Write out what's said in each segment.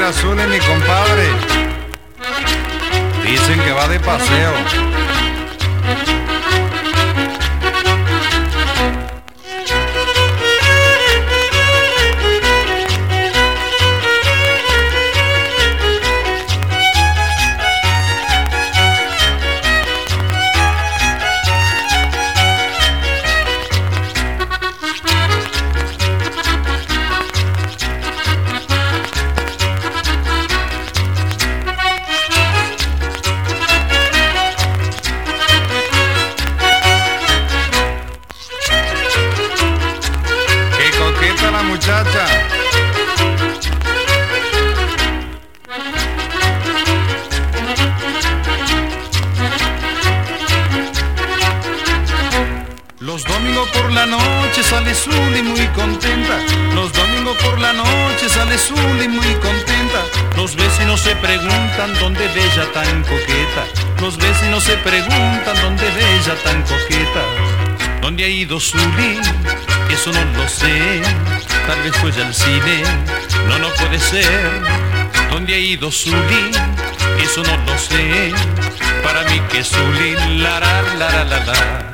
anda Zuli, mi compadre? Dicen que va de paseo. La muchacha. Los domingos por la noche sale Zuli muy contenta. Los domingos por la noche sale Zuli muy contenta. Los vecinos se preguntan dónde ve ella tan coqueta. Los vecinos se preguntan dónde ve ella tan coqueta. ¿Dónde ha ido Zuli? Eso no lo sé. Tal vez fue ya al cine, no puede ser. ¿Dónde ha ido Zuli? Eso no lo sé. Para mí que Zuli, la la la la la.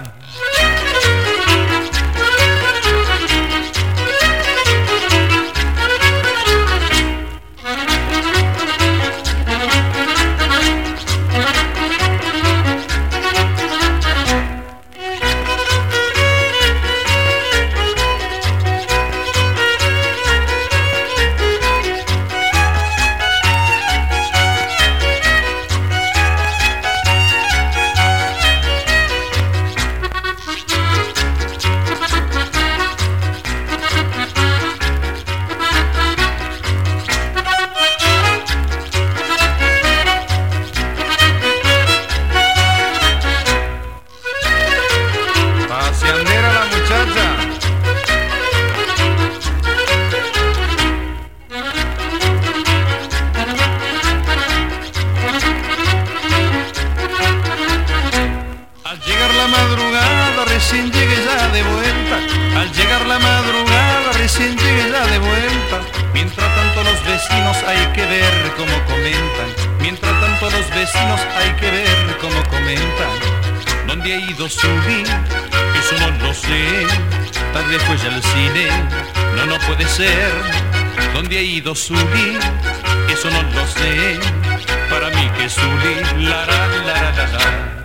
Paseandera la muchacha. Al llegar la madrugada recién llegue ya de vuelta. Al llegar la madrugada recién llegue ya de vuelta. Mientras tanto los vecinos hay que ver cómo comentan. Mientras tanto los vecinos hay que ver cómo comentan. ¿Dónde ha ido Zuli? Eso no lo sé. Tal vez fue ya al cine, no puede ser. ¿Dónde ha ido Zuli? Eso no lo sé. Para mí que Zuli, la la la la la.